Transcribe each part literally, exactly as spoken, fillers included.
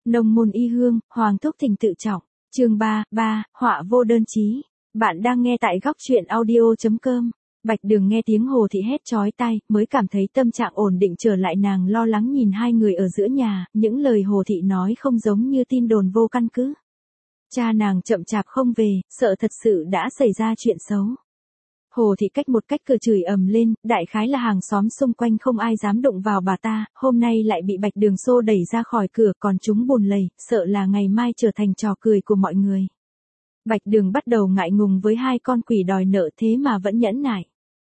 Nông môn y hương, Hoàng thúc thỉnh tự trọng. Chương ba, ba, họa vô đơn chí. Bạn đang nghe tại góc truyện audio chấm com. Bạch Đường nghe tiếng Hồ Thị hét chói tai, mới cảm thấy tâm trạng ổn định trở lại. Nàng lo lắng nhìn hai người ở giữa nhà, những lời Hồ Thị nói không giống như tin đồn vô căn cứ. Cha nàng chậm chạp không về, sợ thật sự đã xảy ra chuyện xấu. Hồ Thị cách một cách cửa chửi ầm lên, đại khái là hàng xóm xung quanh không ai dám đụng vào bà ta, hôm nay lại bị Bạch Đường xô đẩy ra khỏi cửa, còn chúng bùn lầy, sợ là ngày mai trở thành trò cười của mọi người. Bạch Đường bắt đầu ngại ngùng với hai con quỷ đòi nợ thế mà vẫn nhẫn nại.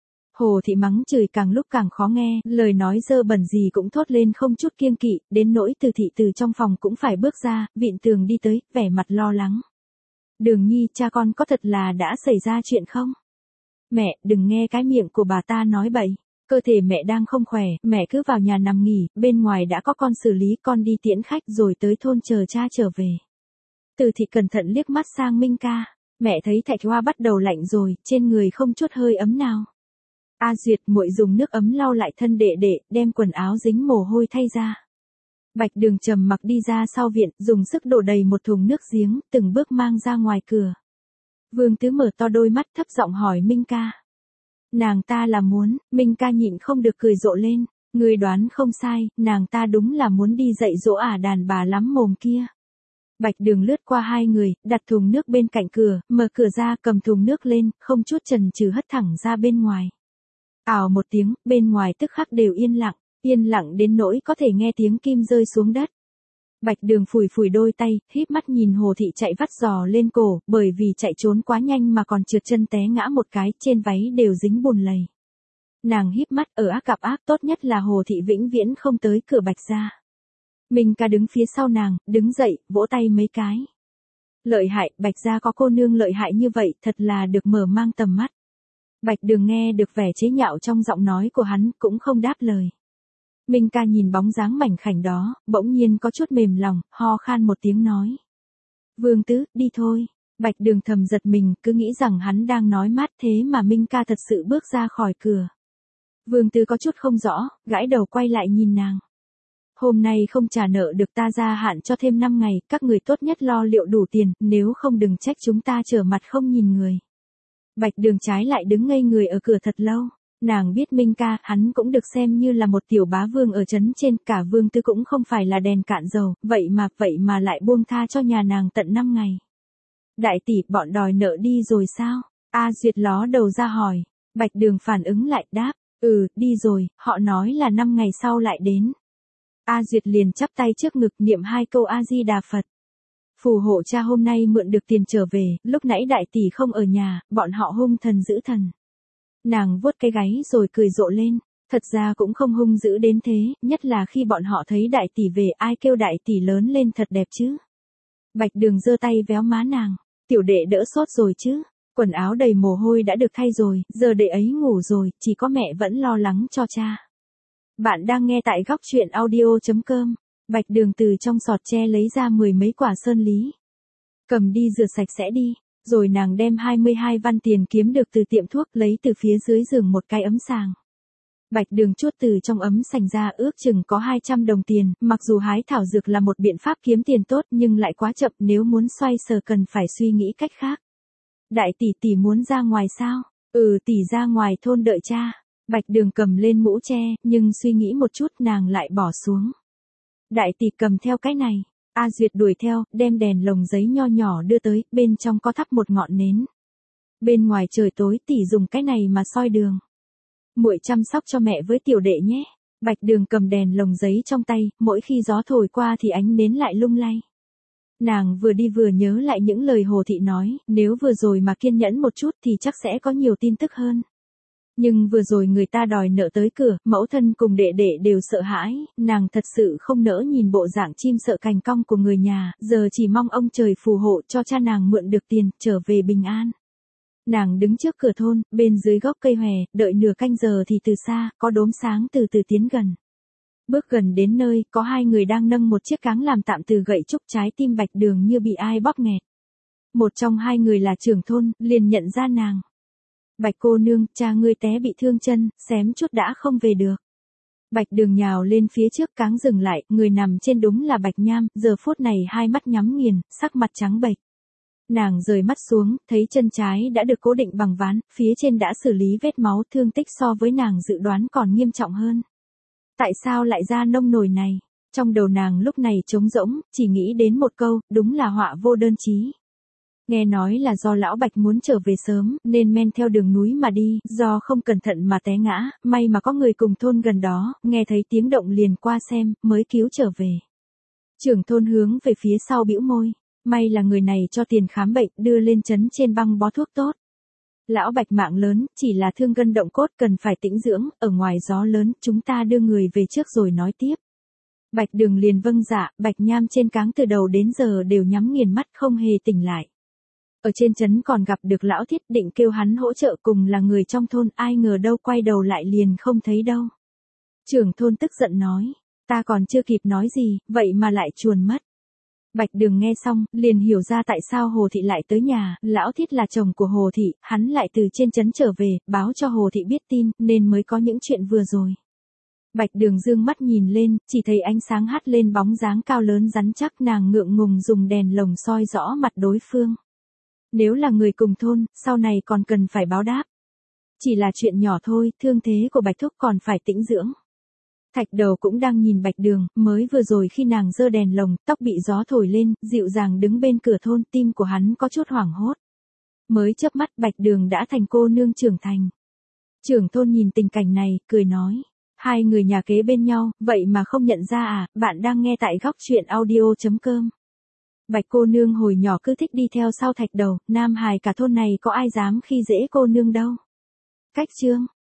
Hồ Thị mắng chửi càng lúc càng khó nghe, lời nói dơ bẩn gì cũng thốt lên không chút kiêng kỵ, đến nỗi Từ Thị từ trong phòng cũng phải bước ra, vịn tường đi tới, vẻ mặt lo lắng. Đường Nhi, cha con có thật là đã xảy ra chuyện không? Mẹ, đừng nghe cái miệng của bà ta nói bậy. Cơ thể mẹ đang không khỏe, mẹ cứ vào nhà nằm nghỉ, bên ngoài đã có con xử lý, con đi tiễn khách rồi tới thôn chờ cha trở về. Từ Thị cẩn thận liếc mắt sang Minh Ca. Mẹ thấy Thạch Hoa bắt đầu lạnh rồi, trên người không chút hơi ấm nào. A Duyệt, muội dùng nước ấm lau lại thân đệ đệ, đem quần áo dính mồ hôi thay ra. Bạch Đường trầm mặc đi ra sau viện, dùng sức đổ đầy một thùng nước giếng, từng bước mang ra ngoài cửa. Vương Tứ mở to đôi mắt thấp giọng hỏi Minh Ca. Nàng ta là muốn, Minh Ca nhịn không được cười rộ lên, người đoán không sai, nàng ta đúng là muốn đi dạy dỗ ả đàn bà lắm mồm kia. Bạch Đường lướt qua hai người, đặt thùng nước bên cạnh cửa, mở cửa ra cầm thùng nước lên, không chút chần chừ hất thẳng ra bên ngoài. Ào một tiếng, bên ngoài tức khắc đều yên lặng, yên lặng đến nỗi có thể nghe tiếng kim rơi xuống đất. Bạch Đường phủi phủi đôi tay, híp mắt nhìn Hồ Thị chạy vắt giò lên cổ, bởi vì chạy trốn quá nhanh mà còn trượt chân té ngã một cái, trên váy đều dính bùn lầy. Nàng híp mắt, ở ác cặp ác, tốt nhất là Hồ Thị vĩnh viễn không tới cửa Bạch gia. Minh Ca đứng phía sau nàng, đứng dậy, vỗ tay mấy cái. Lợi hại, Bạch gia có cô nương lợi hại như vậy, thật là được mở mang tầm mắt. Bạch Đường nghe được vẻ chế nhạo trong giọng nói của hắn, cũng không đáp lời. Minh Ca nhìn bóng dáng mảnh khảnh đó, bỗng nhiên có chút mềm lòng, ho khan một tiếng nói. Vương Tứ, đi thôi. Bạch Đường thầm giật mình, cứ nghĩ rằng hắn đang nói mát thế mà Minh Ca thật sự bước ra khỏi cửa. Vương Tứ có chút không rõ, gãi đầu quay lại nhìn nàng. Hôm nay không trả nợ được ta gia hạn cho thêm năm ngày, các người tốt nhất lo liệu đủ tiền, nếu không đừng trách chúng ta trở mặt không nhìn người. Bạch Đường trái lại đứng ngây người ở cửa thật lâu. Nàng biết Minh Ca, hắn cũng được xem như là một tiểu bá vương ở trấn trên, cả Vương Tư cũng không phải là đèn cạn dầu, vậy mà, vậy mà lại buông tha cho nhà nàng tận năm ngày. Đại tỷ, bọn đòi nợ đi rồi sao? A Duyệt ló đầu ra hỏi. Bạch Đường phản ứng lại, đáp, ừ, đi rồi, họ nói là năm ngày sau lại đến. A Duyệt liền chắp tay trước ngực niệm hai câu A Di Đà Phật. Phù hộ cha hôm nay mượn được tiền trở về, lúc nãy đại tỷ không ở nhà, bọn họ hung thần dữ thần. Nàng vuốt cái gáy rồi cười rộ lên, thật ra cũng không hung dữ đến thế, nhất là khi bọn họ thấy đại tỷ về, ai kêu đại tỷ lớn lên thật đẹp chứ. Bạch Đường giơ tay véo má nàng, tiểu đệ đỡ sốt rồi chứ, quần áo đầy mồ hôi đã được thay rồi, giờ đệ ấy ngủ rồi, chỉ có mẹ vẫn lo lắng cho cha. Bạn đang nghe tại góc truyện audio chấm com. Bạch Đường từ trong sọt tre lấy ra mười mấy quả sơn lý. Cầm đi rửa sạch sẽ đi. Rồi nàng đem hai mươi hai văn tiền kiếm được từ tiệm thuốc lấy từ phía dưới giường một cái ấm sàng. Bạch Đường chuốt từ trong ấm sành ra ước chừng có hai trăm đồng tiền, mặc dù hái thảo dược là một biện pháp kiếm tiền tốt nhưng lại quá chậm, nếu muốn xoay sở cần phải suy nghĩ cách khác. Đại tỷ tỷ muốn ra ngoài sao? Ừ, tỷ ra ngoài thôn đợi cha. Bạch Đường cầm lên mũ tre, nhưng suy nghĩ một chút nàng lại bỏ xuống. Đại tỷ cầm theo cái này. A Duyệt đuổi theo, đem đèn lồng giấy nho nhỏ đưa tới, bên trong có thắp một ngọn nến. Bên ngoài trời tối, tỷ dùng cái này mà soi đường. Muội chăm sóc cho mẹ với tiểu đệ nhé. Bạch Đường cầm đèn lồng giấy trong tay, mỗi khi gió thổi qua thì ánh nến lại lung lay. Nàng vừa đi vừa nhớ lại những lời Hồ Thị nói, nếu vừa rồi mà kiên nhẫn một chút thì chắc sẽ có nhiều tin tức hơn. Nhưng vừa rồi người ta đòi nợ tới cửa, mẫu thân cùng đệ đệ đều sợ hãi, nàng thật sự không nỡ nhìn bộ dạng chim sợ cành cong của người nhà, giờ chỉ mong ông trời phù hộ cho cha nàng mượn được tiền, trở về bình an. Nàng đứng trước cửa thôn, bên dưới gốc cây hòe, đợi nửa canh giờ thì từ xa, có đốm sáng từ từ tiến gần. Bước gần đến nơi, có hai người đang nâng một chiếc cáng làm tạm từ gậy trúc, trái tim Bạch Đường như bị ai bóp nghẹt. Một trong hai người là trưởng thôn, liền nhận ra nàng. Bạch cô nương, cha ngươi té bị thương chân, xém chút đã không về được. Bạch Đường nhào lên phía trước cáng dừng lại, người nằm trên đúng là Bạch Nham, giờ phút này hai mắt nhắm nghiền, sắc mặt trắng bệch. Nàng rời mắt xuống, thấy chân trái đã được cố định bằng ván, phía trên đã xử lý vết máu, thương tích so với nàng dự đoán còn nghiêm trọng hơn. Tại sao lại ra nông nổi này? Trong đầu nàng lúc này trống rỗng, chỉ nghĩ đến một câu, đúng là họa vô đơn chí. Nghe nói là do lão Bạch muốn trở về sớm, nên men theo đường núi mà đi, do không cẩn thận mà té ngã, may mà có người cùng thôn gần đó, nghe thấy tiếng động liền qua xem, mới cứu trở về. Trưởng thôn hướng về phía sau bĩu môi, may là người này cho tiền khám bệnh, đưa lên trấn trên băng bó thuốc tốt. Lão Bạch mạng lớn, chỉ là thương gân động cốt cần phải tĩnh dưỡng, ở ngoài gió lớn, chúng ta đưa người về trước rồi nói tiếp. Bạch Đường liền vâng dạ, Bạch Nham trên cáng từ đầu đến giờ đều nhắm nghiền mắt không hề tỉnh lại. Ở trên trấn còn gặp được lão Thiết, định kêu hắn hỗ trợ, cùng là người trong thôn, ai ngờ đâu quay đầu lại liền không thấy đâu. Trưởng thôn tức giận nói, ta còn chưa kịp nói gì, vậy mà lại chuồn mất. Bạch Đường nghe xong, liền hiểu ra tại sao Hồ Thị lại tới nhà, lão Thiết là chồng của Hồ Thị, hắn lại từ trên trấn trở về, báo cho Hồ Thị biết tin, nên mới có những chuyện vừa rồi. Bạch Đường dương mắt nhìn lên, chỉ thấy ánh sáng hắt lên bóng dáng cao lớn rắn chắc, nàng ngượng ngùng dùng đèn lồng soi rõ mặt đối phương. Nếu là người cùng thôn, sau này còn cần phải báo đáp. Chỉ là chuyện nhỏ thôi, thương thế của Bạch Thúc còn phải tĩnh dưỡng. Thạch Đầu cũng đang nhìn Bạch Đường, mới vừa rồi khi nàng giơ đèn lồng, tóc bị gió thổi lên, dịu dàng đứng bên cửa thôn, tim của hắn có chút hoảng hốt. Mới chớp mắt Bạch Đường đã thành cô nương trưởng thành. Trưởng thôn nhìn tình cảnh này, cười nói, hai người nhà kế bên nhau, vậy mà không nhận ra à, bạn đang nghe tại góc truyện audio chấm com. Bạch cô nương hồi nhỏ cứ thích đi theo sau Thạch Đầu, nam hài cả thôn này có ai dám khi dễ cô nương đâu. Cách chương